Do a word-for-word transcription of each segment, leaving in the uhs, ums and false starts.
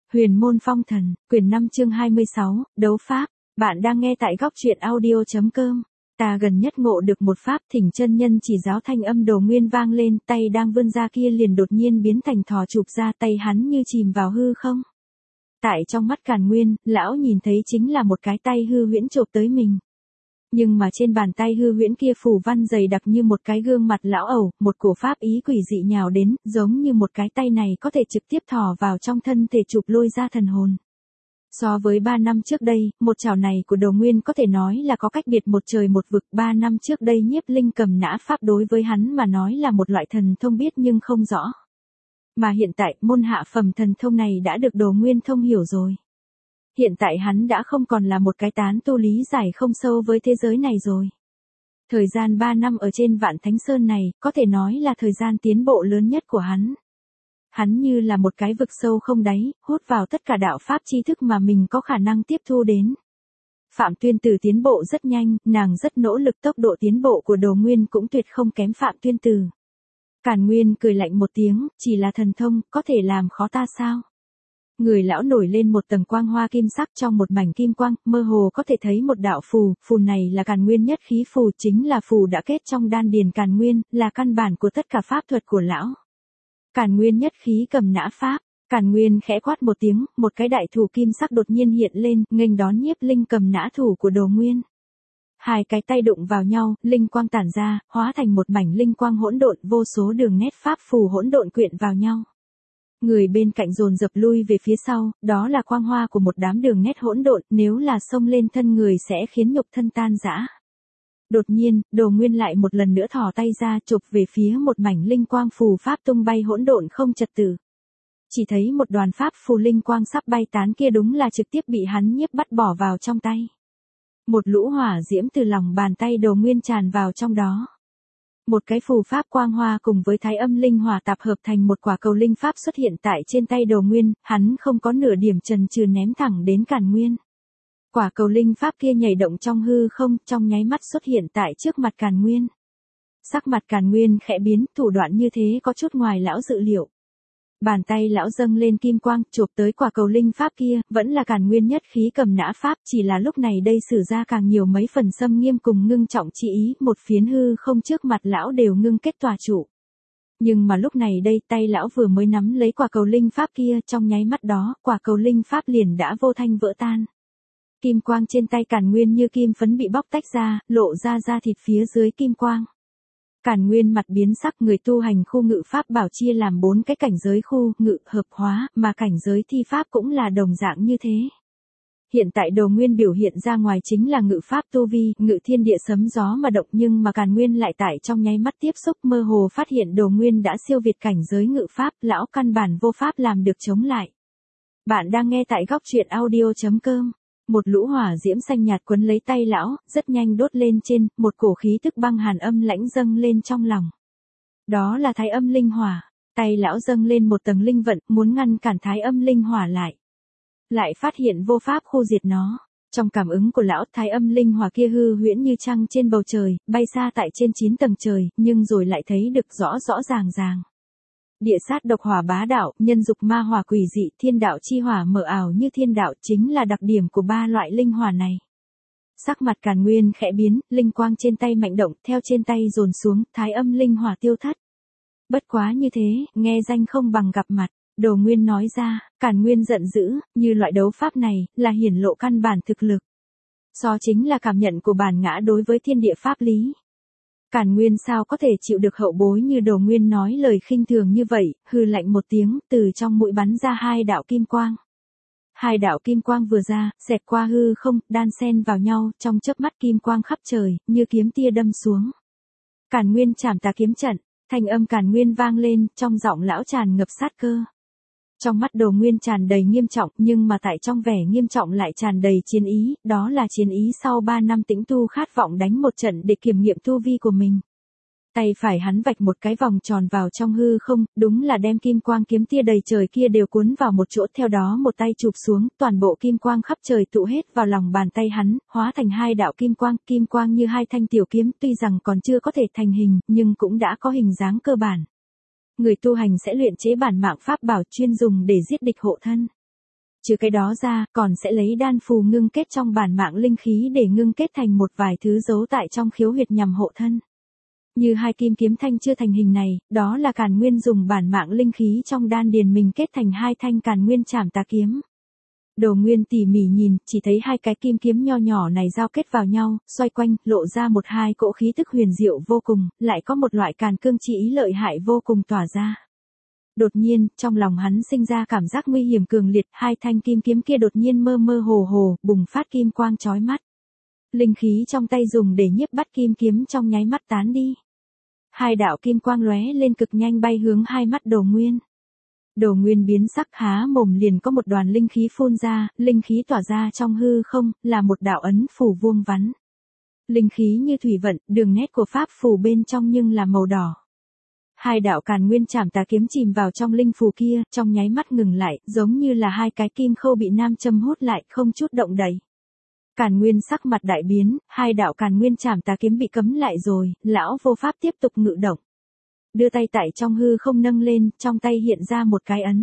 Huyền môn phong thần, quyển năm chương hai mươi sáu, đấu pháp. Bạn đang nghe tại góc truyện audio.com. Ta gần nhất ngộ được một pháp thỉnh chân nhân chỉ giáo, thanh âm Đồ Nguyên vang lên, tay đang vươn ra kia liền đột nhiên biến thành thò chụp ra, tay hắn như chìm vào hư không. Tại trong mắt Càn Nguyên, lão nhìn thấy chính là một cái tay hư huyễn chộp tới mình. Nhưng mà trên bàn tay hư huyễn kia phù văn dày đặc như một cái gương mặt lão ẩu, một cổ pháp ý quỷ dị nhào đến, giống như một cái tay này có thể trực tiếp thò vào trong thân thể chụp lôi ra thần hồn. So với ba năm trước đây, một chảo này của Đồ Nguyên có thể nói là có cách biệt một trời một vực. Ba năm trước đây Nhiếp Linh cầm nã pháp đối với hắn mà nói là một loại thần thông biết nhưng không rõ. Mà hiện tại, môn hạ phẩm thần thông này đã được Đồ Nguyên thông hiểu rồi. Hiện tại hắn đã không còn là một cái tán tu lý giải không sâu với thế giới này rồi. Thời gian ba năm ở trên Vạn Thánh Sơn này, có thể nói là thời gian tiến bộ lớn nhất của hắn. Hắn như là một cái vực sâu không đáy, hút vào tất cả đạo pháp tri thức mà mình có khả năng tiếp thu đến. Phạm Tuyên Tử tiến bộ rất nhanh, nàng rất nỗ lực, tốc độ tiến bộ của Đồ Nguyên cũng tuyệt không kém Phạm Tuyên Tử. Càn Nguyên cười lạnh một tiếng, chỉ là thần thông, có thể làm khó ta sao? Người lão nổi lên một tầng quang hoa kim sắc, trong một mảnh kim quang, mơ hồ có thể thấy một đạo phù, phù này là Càn Nguyên nhất khí phù, chính là phù đã kết trong đan điền Càn Nguyên, là căn bản của tất cả pháp thuật của lão. Càn Nguyên nhất khí cầm nã pháp, Càn Nguyên khẽ quát một tiếng, một cái đại thủ kim sắc đột nhiên hiện lên, nghênh đón Nhiếp Linh cầm nã thủ của Đồ Nguyên. Hai cái tay đụng vào nhau, linh quang tản ra, hóa thành một mảnh linh quang hỗn độn, vô số đường nét pháp phù hỗn độn quyện vào nhau. Người bên cạnh dồn dập lui về phía sau, đó là quang hoa của một đám đường nét hỗn độn, nếu là xông lên thân người sẽ khiến nhục thân tan rã. Đột nhiên, Đồ Nguyên lại một lần nữa thò tay ra, chụp về phía một mảnh linh quang phù pháp tung bay hỗn độn không trật tự. Chỉ thấy một đoàn pháp phù linh quang sắp bay tán kia đúng là trực tiếp bị hắn nhiếp bắt bỏ vào trong tay. Một lũ hỏa diễm từ lòng bàn tay Đồ Nguyên tràn vào trong đó. Một cái phù pháp quang hoa cùng với thái âm linh hỏa tạp hợp thành một quả cầu linh pháp xuất hiện tại trên tay Đồ Nguyên, hắn không có nửa điểm chần chừ ném thẳng đến Càn Nguyên. Quả cầu linh pháp kia nhảy động trong hư không, trong nháy mắt xuất hiện tại trước mặt Càn Nguyên. Sắc mặt Càn Nguyên khẽ biến, thủ đoạn như thế có chút ngoài lão dự liệu. Bàn tay lão dâng lên kim quang, chộp tới quả cầu linh pháp kia, vẫn là Càn Nguyên nhất khí cầm nã pháp, chỉ là lúc này đây sử ra càng nhiều mấy phần xâm nghiêm cùng ngưng trọng chi ý, một phiến hư không trước mặt lão đều ngưng kết tòa trụ. Nhưng mà lúc này đây, tay lão vừa mới nắm lấy quả cầu linh pháp kia, trong nháy mắt đó, quả cầu linh pháp liền đã vô thanh vỡ tan. Kim quang trên tay Càn Nguyên như kim phấn bị bóc tách ra, lộ ra da thịt phía dưới kim quang. Càn Nguyên mặt biến sắc, người tu hành khu ngự pháp bảo chia làm bốn cái cảnh giới khu, ngự, hợp hóa, mà cảnh giới thi pháp cũng là đồng dạng như thế. Hiện tại Đồ Nguyên biểu hiện ra ngoài chính là ngự pháp tu vi, ngự thiên địa sấm gió mà động, nhưng mà Càn Nguyên lại tại trong nháy mắt tiếp xúc mơ hồ phát hiện Đồ Nguyên đã siêu việt cảnh giới ngự pháp, lão căn bản vô pháp làm được chống lại. Bạn đang nghe tại góc truyện audio.com. Một lũ hỏa diễm xanh nhạt quấn lấy tay lão, rất nhanh đốt lên trên, một cổ khí tức băng hàn âm lãnh dâng lên trong lòng. Đó là thái âm linh hỏa, tay lão dâng lên một tầng linh vận, muốn ngăn cản thái âm linh hỏa lại. Lại phát hiện vô pháp khu diệt nó. Trong cảm ứng của lão, thái âm linh hỏa kia hư huyễn như trăng trên bầu trời, bay xa tại trên chín tầng trời, nhưng rồi lại thấy được rõ rõ ràng ràng. Địa sát độc hỏa bá đạo, nhân dục ma hỏa quỷ dị, thiên đạo chi hỏa mờ ảo như thiên đạo, chính là đặc điểm của ba loại linh hỏa này. Sắc mặt Càn Nguyên khẽ biến, linh quang trên tay mạnh động, theo trên tay dồn xuống, thái âm linh hỏa tiêu thất. Bất quá như thế, nghe danh không bằng gặp mặt, Đồ Nguyên nói ra. Càn Nguyên giận dữ, như loại đấu pháp này, là hiển lộ căn bản thực lực. So chính là cảm nhận của bản ngã đối với thiên địa pháp lý. Càn Nguyên sao có thể chịu được hậu bối như Đồ Nguyên nói lời khinh thường như vậy, hừ lạnh một tiếng, từ trong mũi bắn ra hai đạo kim quang. Hai đạo kim quang vừa ra, xẹt qua hư không, đan xen vào nhau, trong chớp mắt kim quang khắp trời, như kiếm tia đâm xuống. Càn Nguyên trảm tà kiếm trận, thanh âm Càn Nguyên vang lên, trong giọng lão tràn ngập sát cơ. Trong mắt Đồ Nguyên tràn đầy nghiêm trọng, nhưng mà tại trong vẻ nghiêm trọng lại tràn đầy chiến ý, đó là chiến ý sau ba năm tĩnh tu khát vọng đánh một trận để kiểm nghiệm tu vi của mình. Tay phải hắn vạch một cái vòng tròn vào trong hư không, đúng là đem kim quang kiếm tia đầy trời kia đều cuốn vào một chỗ, theo đó một tay chụp xuống, toàn bộ kim quang khắp trời tụ hết vào lòng bàn tay hắn, hóa thành hai đạo kim quang, kim quang như hai thanh tiểu kiếm, tuy rằng còn chưa có thể thành hình, nhưng cũng đã có hình dáng cơ bản. Người tu hành sẽ luyện chế bản mạng pháp bảo chuyên dùng để giết địch hộ thân. Trừ cái đó ra, còn sẽ lấy đan phù ngưng kết trong bản mạng linh khí để ngưng kết thành một vài thứ giấu tại trong khiếu huyệt nhằm hộ thân. Như hai kim kiếm thanh chưa thành hình này, đó là Càn Nguyên dùng bản mạng linh khí trong đan điền mình kết thành hai thanh Càn Nguyên Trảm Tà kiếm. Đồ Nguyên tỉ mỉ nhìn, chỉ thấy hai cái kim kiếm nho nhỏ này giao kết vào nhau, xoay quanh, lộ ra một hai cỗ khí tức huyền diệu vô cùng, lại có một loại càn cương chi ý lợi hại vô cùng tỏa ra. Đột nhiên, trong lòng hắn sinh ra cảm giác nguy hiểm cường liệt, hai thanh kim kiếm kia đột nhiên mơ mơ hồ hồ, bùng phát kim quang chói mắt. Linh khí trong tay dùng để nhiếp bắt kim kiếm trong nháy mắt tán đi. Hai đạo kim quang lóe lên cực nhanh bay hướng hai mắt Đồ Nguyên. Đồ Nguyên biến sắc, há mồm liền có một đoàn linh khí phun ra, linh khí tỏa ra trong hư không, là một đạo ấn phù vuông vắn. Linh khí như thủy vận, đường nét của pháp phù bên trong nhưng là màu đỏ. Hai đạo Càn Nguyên Trảm Tà kiếm chìm vào trong linh phù kia, trong nháy mắt ngừng lại, giống như là hai cái kim khâu bị nam châm hút lại, không chút động đậy. Càn Nguyên sắc mặt đại biến, hai đạo Càn Nguyên Trảm Tà kiếm bị cấm lại rồi, lão vô pháp tiếp tục ngự động. Đưa tay tại trong hư không nâng lên, trong tay hiện ra một cái ấn.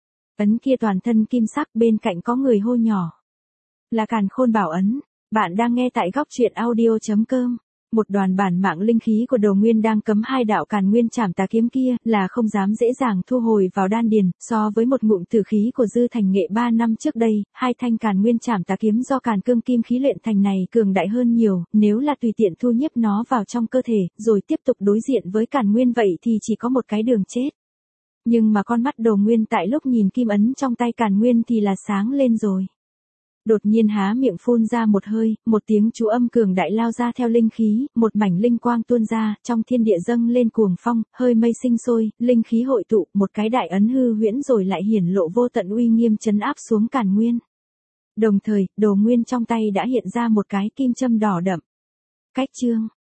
Ấn kia toàn thân kim sắc, bên cạnh có người hô nhỏ. Là Càn Khôn Bảo ấn. Bạn đang nghe tại góc truyện audio chấm com. Một đoàn bản mạng linh khí của Đồ Nguyên đang cấm hai đạo Càn Nguyên Trảm Tà kiếm kia, là không dám dễ dàng thu hồi vào đan điền, so với một ngụm tử khí của Dư Thành Nghệ ba năm trước đây, hai thanh Càn Nguyên Trảm Tà kiếm do Càn Cương Kim khí luyện thành này cường đại hơn nhiều, nếu là tùy tiện thu nhiếp nó vào trong cơ thể, rồi tiếp tục đối diện với Càn Nguyên vậy thì chỉ có một cái đường chết. Nhưng mà con mắt Đồ Nguyên tại lúc nhìn kim ấn trong tay Càn Nguyên thì là sáng lên rồi. Đột nhiên há miệng phun ra một hơi, một tiếng chú âm cường đại lao ra theo linh khí, một mảnh linh quang tuôn ra, trong thiên địa dâng lên cuồng phong, hơi mây sinh sôi, linh khí hội tụ, một cái đại ấn hư huyễn rồi lại hiển lộ vô tận uy nghiêm trấn áp xuống Càn Nguyên. Đồng thời, Đồ Nguyên trong tay đã hiện ra một cái kim châm đỏ đậm. Cách chương